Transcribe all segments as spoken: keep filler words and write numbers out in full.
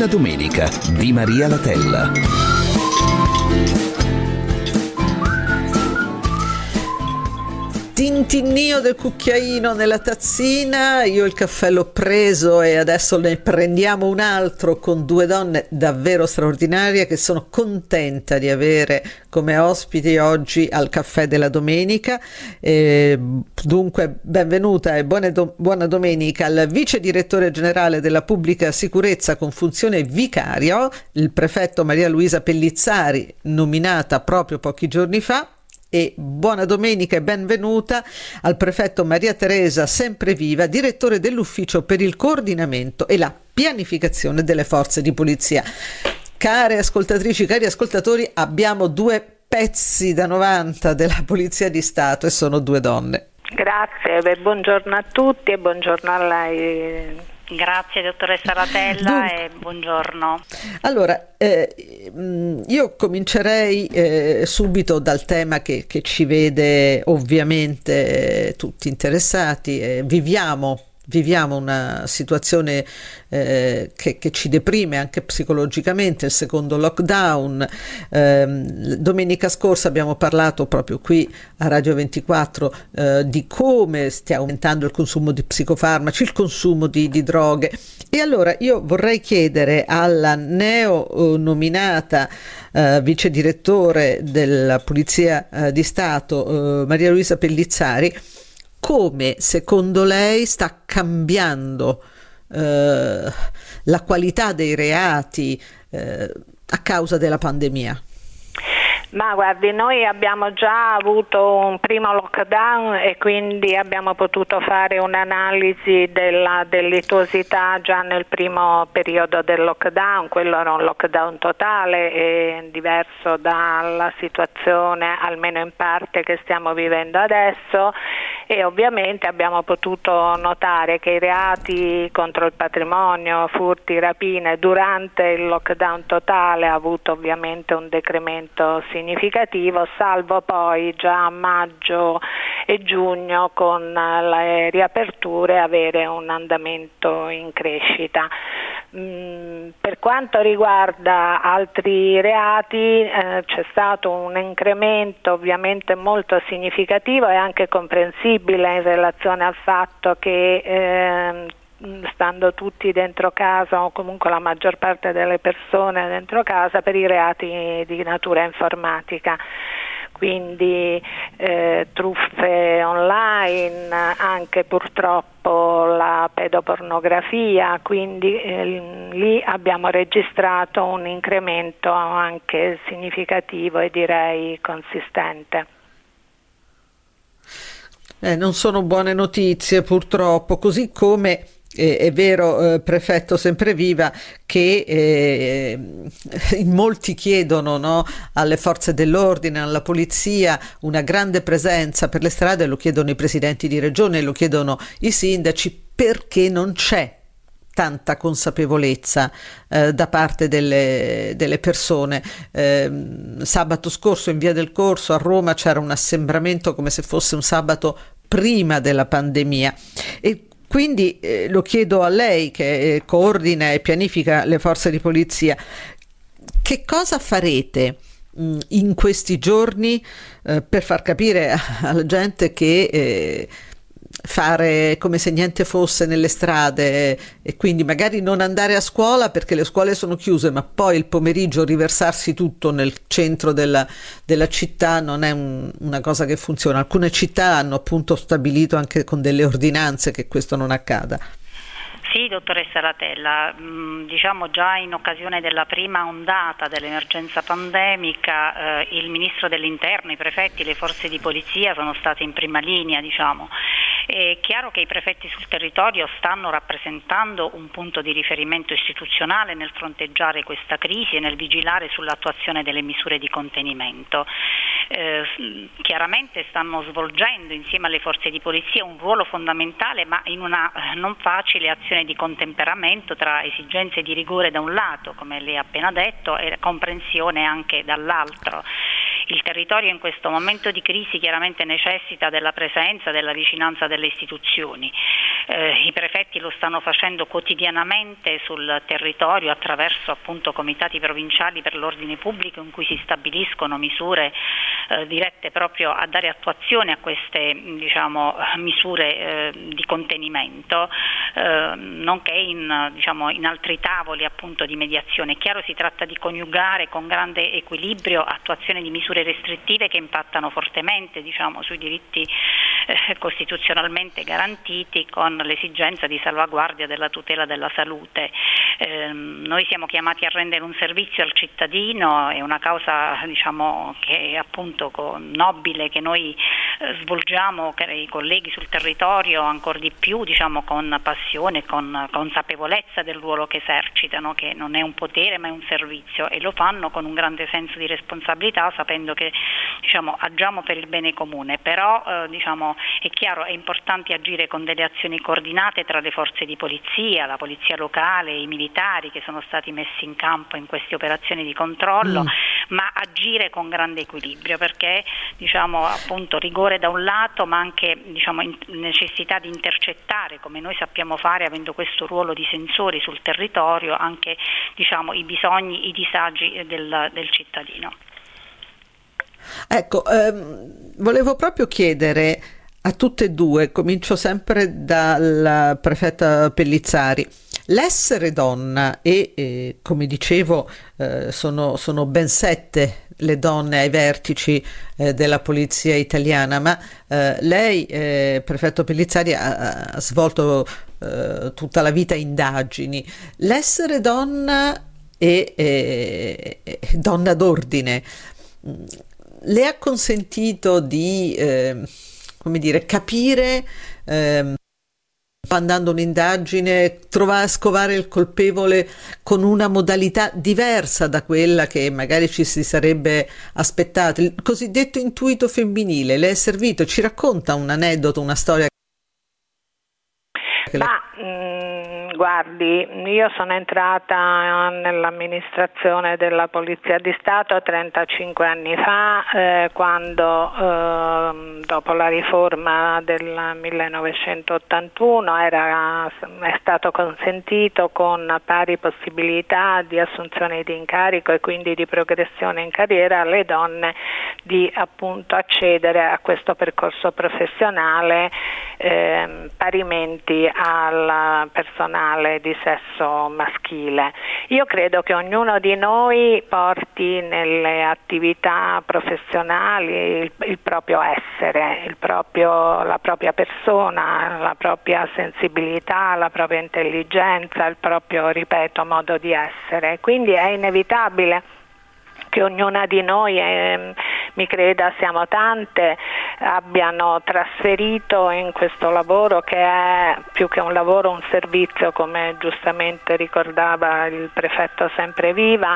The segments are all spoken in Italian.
della domenica di Maria Latella. Tintinnio del cucchiaino nella tazzina, io il caffè l'ho preso e adesso ne prendiamo un altro con due donne davvero straordinarie che sono contenta di avere come ospiti oggi al caffè della domenica. E dunque benvenuta e buona, do- buona domenica al vice direttore generale della pubblica sicurezza con funzione vicario, il prefetto Maria Luisa Pellizzari, nominata proprio pochi giorni fa. E buona domenica e benvenuta al prefetto Maria Teresa Sempreviva, direttore dell'ufficio per il coordinamento e la pianificazione delle forze di polizia. Care ascoltatrici, cari ascoltatori, abbiamo due pezzi da novanta della Polizia di Stato e sono due donne. Grazie, beh, buongiorno a tutti e buongiorno a lei. Grazie dottoressa Latella. Dunque, e buongiorno. Allora, eh, io comincerei eh, subito dal tema che, che ci vede ovviamente eh, tutti interessati. Eh, viviamo Viviamo una situazione eh, che, che ci deprime anche psicologicamente, il secondo lockdown. Eh, domenica scorsa abbiamo parlato proprio qui a Radio ventiquattro eh, di come stia aumentando il consumo di psicofarmaci, il consumo di, di droghe. E allora io vorrei chiedere alla neo nominata eh, vice direttore della Polizia eh, di Stato, eh, Maria Luisa Pellizzari, come secondo lei sta cambiando eh, la qualità dei reati eh, a causa della pandemia? Ma guardi, noi abbiamo già avuto un primo lockdown e quindi abbiamo potuto fare un'analisi della delittuosità già nel primo periodo del lockdown. Quello era un lockdown totale e diverso dalla situazione, almeno in parte, che stiamo vivendo adesso, e ovviamente abbiamo potuto notare che i reati contro il patrimonio, furti, rapine durante il lockdown totale ha avuto ovviamente un decremento significativo significativo, salvo poi già a maggio e giugno con le riaperture avere un andamento in crescita. Mm, per quanto riguarda altri reati eh, c'è stato un incremento ovviamente molto significativo e anche comprensibile in relazione al fatto che eh, stando tutti dentro casa o comunque la maggior parte delle persone dentro casa, per i reati di natura informatica, quindi eh, truffe online, anche purtroppo la pedopornografia, quindi eh, lì abbiamo registrato un incremento anche significativo e direi consistente. Eh, non sono buone notizie purtroppo, così come Eh, è vero, eh, prefetto Sempreviva, che eh, in molti chiedono, no, alle forze dell'ordine, alla polizia, una grande presenza per le strade, lo chiedono i presidenti di regione, lo chiedono i sindaci, perché non c'è tanta consapevolezza eh, da parte delle, delle persone. Eh, sabato scorso in Via del Corso a Roma c'era un assembramento come se fosse un sabato prima della pandemia, e quindi eh, lo chiedo a lei che eh, coordina e pianifica le forze di polizia: che cosa farete mh, in questi giorni eh, per far capire alla gente che eh, fare come se niente fosse nelle strade e quindi magari non andare a scuola perché le scuole sono chiuse, ma poi il pomeriggio riversarsi tutto nel centro della, della città non è un, una cosa che funziona. Alcune città hanno appunto stabilito anche con delle ordinanze che questo non accada. Sì, dottoressa Latella, mh, diciamo già in occasione della prima ondata dell'emergenza pandemica eh, il Ministro dell'Interno, i prefetti, le forze di polizia sono stati in prima linea, diciamo. È chiaro che i prefetti sul territorio stanno rappresentando un punto di riferimento istituzionale nel fronteggiare questa crisi e nel vigilare sull'attuazione delle misure di contenimento. Eh, chiaramente stanno svolgendo insieme alle forze di polizia un ruolo fondamentale, ma in una eh, non facile azione di contemperamento tra esigenze di rigore da un lato, come lei ha appena detto, e comprensione anche dall'altro. Il territorio in questo momento di crisi chiaramente necessita della presenza, della vicinanza delle istituzioni. eh, i prefetti lo stanno facendo quotidianamente sul territorio attraverso appunto comitati provinciali per l'ordine pubblico in cui si stabiliscono misure eh, dirette proprio a dare attuazione a queste diciamo, misure eh, di contenimento, eh, nonché in, diciamo, in altri tavoli appunto di mediazione. È chiaro, si tratta di coniugare con grande equilibrio attuazione di misure restrittive che impattano fortemente diciamo, sui diritti eh, costituzionalmente garantiti con l'esigenza di salvaguardia della tutela della salute. Eh, noi siamo chiamati a rendere un servizio al cittadino, è una causa diciamo, che è appunto nobile che noi eh, svolgiamo, che i colleghi sul territorio ancora di più diciamo, con passione, con consapevolezza del ruolo che esercitano, che non è un potere ma è un servizio, e lo fanno con un grande senso di responsabilità, sapendo che diciamo, agiamo per il bene comune. Però eh, diciamo, è chiaro, è importante agire con delle azioni coordinate tra le forze di polizia, la polizia locale, i militari che sono stati messi in campo in queste operazioni di controllo, mm. ma agire con grande equilibrio, perché diciamo, appunto, rigore da un lato, ma anche diciamo, in- necessità di intercettare, come noi sappiamo fare avendo questo ruolo di sensori sul territorio, anche diciamo, i bisogni, i disagi del, del cittadino. Ecco, ehm, volevo proprio chiedere a tutte e due, comincio sempre dalla prefetta Pellizzari. L'essere donna e, eh, come dicevo, eh, sono, sono ben sette le donne ai vertici eh, della polizia italiana, ma eh, lei, eh, prefetto Pellizzari, ha, ha svolto eh, tutta la vita indagini. L'essere donna e, e, e donna d'ordine le ha consentito di, eh, come dire, capire, eh, andando un'indagine, trovare a scovare il colpevole con una modalità diversa da quella che magari ci si sarebbe aspettato. Il cosiddetto intuito femminile le è servito? Ci racconta un aneddoto, una storia? Ma mh, guardi, io sono entrata nell'amministrazione della Polizia di Stato trentacinque anni fa, eh, quando eh, dopo la riforma del millenovecentottantuno era, è stato consentito con pari possibilità di assunzione di incarico e quindi di progressione in carriera alle donne di appunto accedere a questo percorso professionale eh, parimenti al personale di sesso maschile. Io credo che ognuno di noi porti nelle attività professionali il, il proprio essere, il proprio, la propria persona, la propria sensibilità, la propria intelligenza, il proprio, ripeto, modo di essere. Quindi è inevitabile che ognuna di noi, eh, mi creda, siamo tante, abbiano trasferito in questo lavoro, che è più che un lavoro un servizio, come giustamente ricordava il prefetto Sempreviva,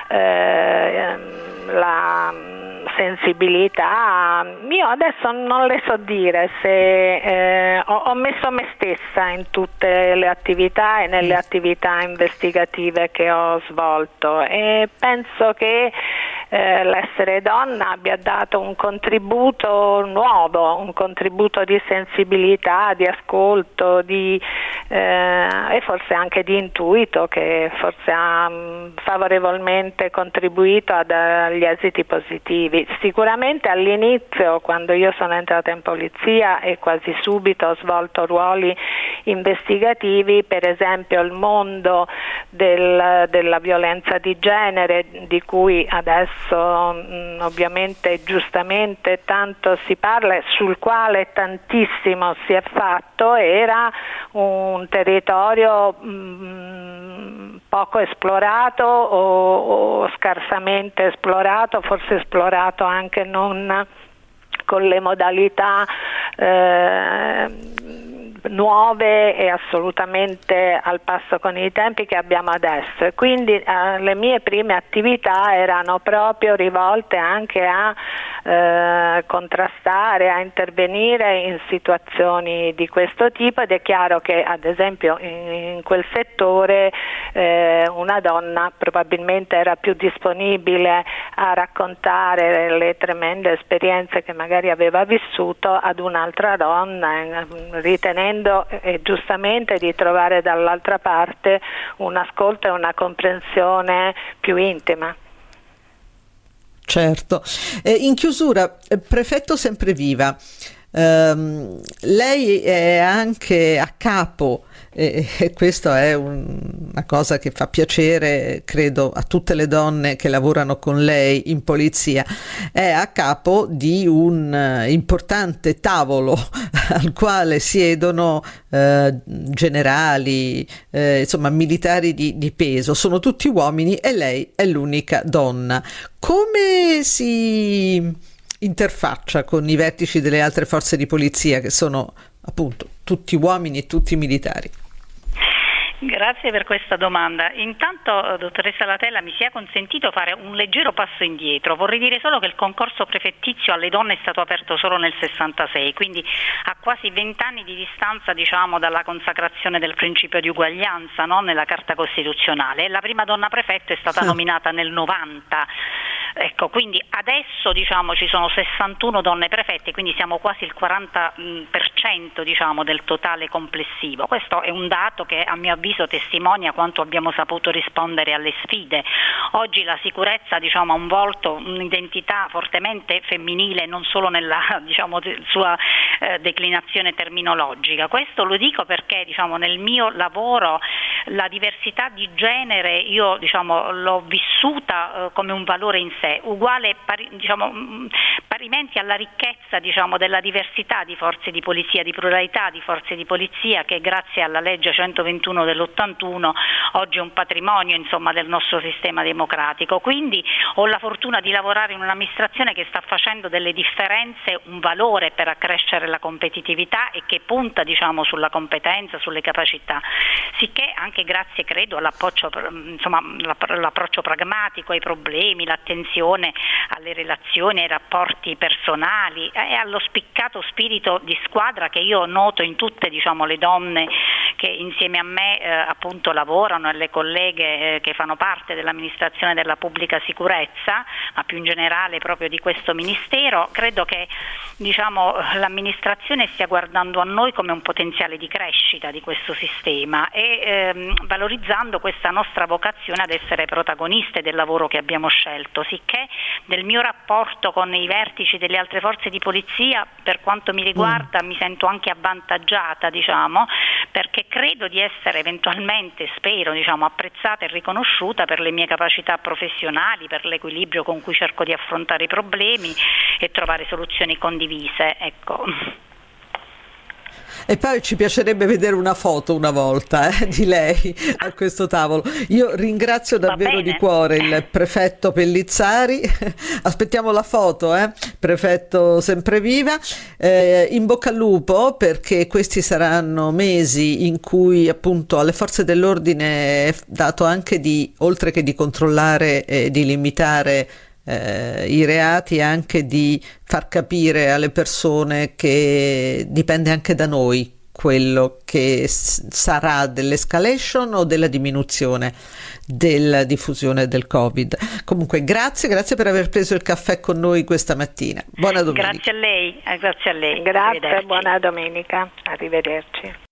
eh, la sensibilità. Io adesso non le so dire se eh, ho, ho messo me stessa in tutte le attività e nelle attività investigative che ho svolto, e penso che eh, l'essere donna abbia dato un contributo nuovo, un contributo di sensibilità, di ascolto, di, eh, e forse anche di intuito, che forse ha mh, favorevolmente contribuito ad, agli esiti positivi. Sicuramente all'inizio, quando io sono entrata in polizia, e quasi subito ho svolto ruoli investigativi, per esempio il mondo del, della violenza di genere, di cui adesso mh, ovviamente giustamente tanto si parla, sul quale tantissimo si è fatto, era un territorio mh, poco esplorato o, o scarsamente esplorato, forse esplorato anche non con le modalità eh, nuove e assolutamente al passo con i tempi che abbiamo adesso, e quindi eh, le mie prime attività erano proprio rivolte anche a eh, contrastare, a intervenire in situazioni di questo tipo, ed è chiaro che ad esempio in, in quel settore eh, una donna probabilmente era più disponibile a raccontare le tremende esperienze che magari aveva vissuto ad un'altra donna, ritenendo chiedendo eh, giustamente di trovare dall'altra parte un ascolto e una comprensione più intima. Certo. Eh, in chiusura, eh, prefetto Sempreviva, ehm, lei è anche a capo, e, e questa è un, una cosa che fa piacere, credo, a tutte le donne che lavorano con lei in polizia, è a capo di un uh, importante tavolo al quale siedono eh, generali, eh, insomma militari di, di peso, sono tutti uomini e lei è l'unica donna. Come si interfaccia con i vertici delle altre forze di polizia, che sono appunto tutti uomini e tutti militari? Grazie per questa domanda. Intanto, dottoressa Latella, mi sia consentito fare un leggero passo indietro. Vorrei dire solo che il concorso prefettizio alle donne è stato aperto solo nel sessantasei, quindi a quasi vent'anni di distanza, diciamo, dalla consacrazione del principio di uguaglianza, no? Nella Carta Costituzionale. La prima donna prefetto è stata nominata nel novanta. Ecco, quindi adesso, diciamo, ci sono sessantuno donne prefette, quindi siamo quasi il quaranta per cento, diciamo, del totale complessivo. Questo è un dato che a mio avviso testimonia quanto abbiamo saputo rispondere alle sfide. Oggi la sicurezza, diciamo, ha un volto, un'identità fortemente femminile, non solo nella, diciamo, sua eh, declinazione terminologica. Questo lo dico perché, diciamo, nel mio lavoro la diversità di genere io, diciamo, l'ho vissuta eh, come un valore in sé, uguale, pari, diciamo, parimenti alla ricchezza, diciamo, della diversità di forze di polizia, di pluralità di forze di polizia, che grazie alla legge centoventuno dell'ottantuno oggi è un patrimonio, insomma, del nostro sistema democratico. Quindi ho la fortuna di lavorare in un'amministrazione che sta facendo delle differenze un valore per accrescere la competitività e che punta, diciamo, sulla competenza, sulle capacità, sicché anche grazie, credo, all'approccio, insomma, l'approccio pragmatico ai problemi, l'attenzione alle relazioni, ai rapporti personali e allo spiccato spirito di squadra che io noto in tutte, diciamo, le donne che insieme a me eh, appunto lavorano e le colleghe eh, che fanno parte dell'amministrazione della pubblica sicurezza, ma più in generale proprio di questo ministero. Credo che, diciamo, l'amministrazione stia guardando a noi come un potenziale di crescita di questo sistema e ehm, valorizzando questa nostra vocazione ad essere protagoniste del lavoro che abbiamo scelto, sicché del mio rapporto con i vertici delle altre forze di polizia, per quanto mi riguarda, mm. mi sento anche avvantaggiata, diciamo, perché credo di essere eventualmente, spero, diciamo, apprezzata e riconosciuta per le mie capacità professionali, per l'equilibrio con cui cerco di affrontare i problemi e trovare soluzioni condivise, ecco. E poi ci piacerebbe vedere una foto una volta eh, di lei a questo tavolo. Io ringrazio davvero di cuore il prefetto Pellizzari, aspettiamo la foto, eh? Prefetto Sempreviva, eh, in bocca al lupo, perché questi saranno mesi in cui appunto alle forze dell'ordine è dato anche di, oltre che di controllare e di limitare Eh, i reati, anche di far capire alle persone che dipende anche da noi quello che s- sarà dell'escalation o della diminuzione della diffusione del Covid. Comunque grazie, grazie per aver preso il caffè con noi questa mattina. Buona domenica. Grazie a lei, eh, grazie a lei. Grazie, buona domenica, arrivederci.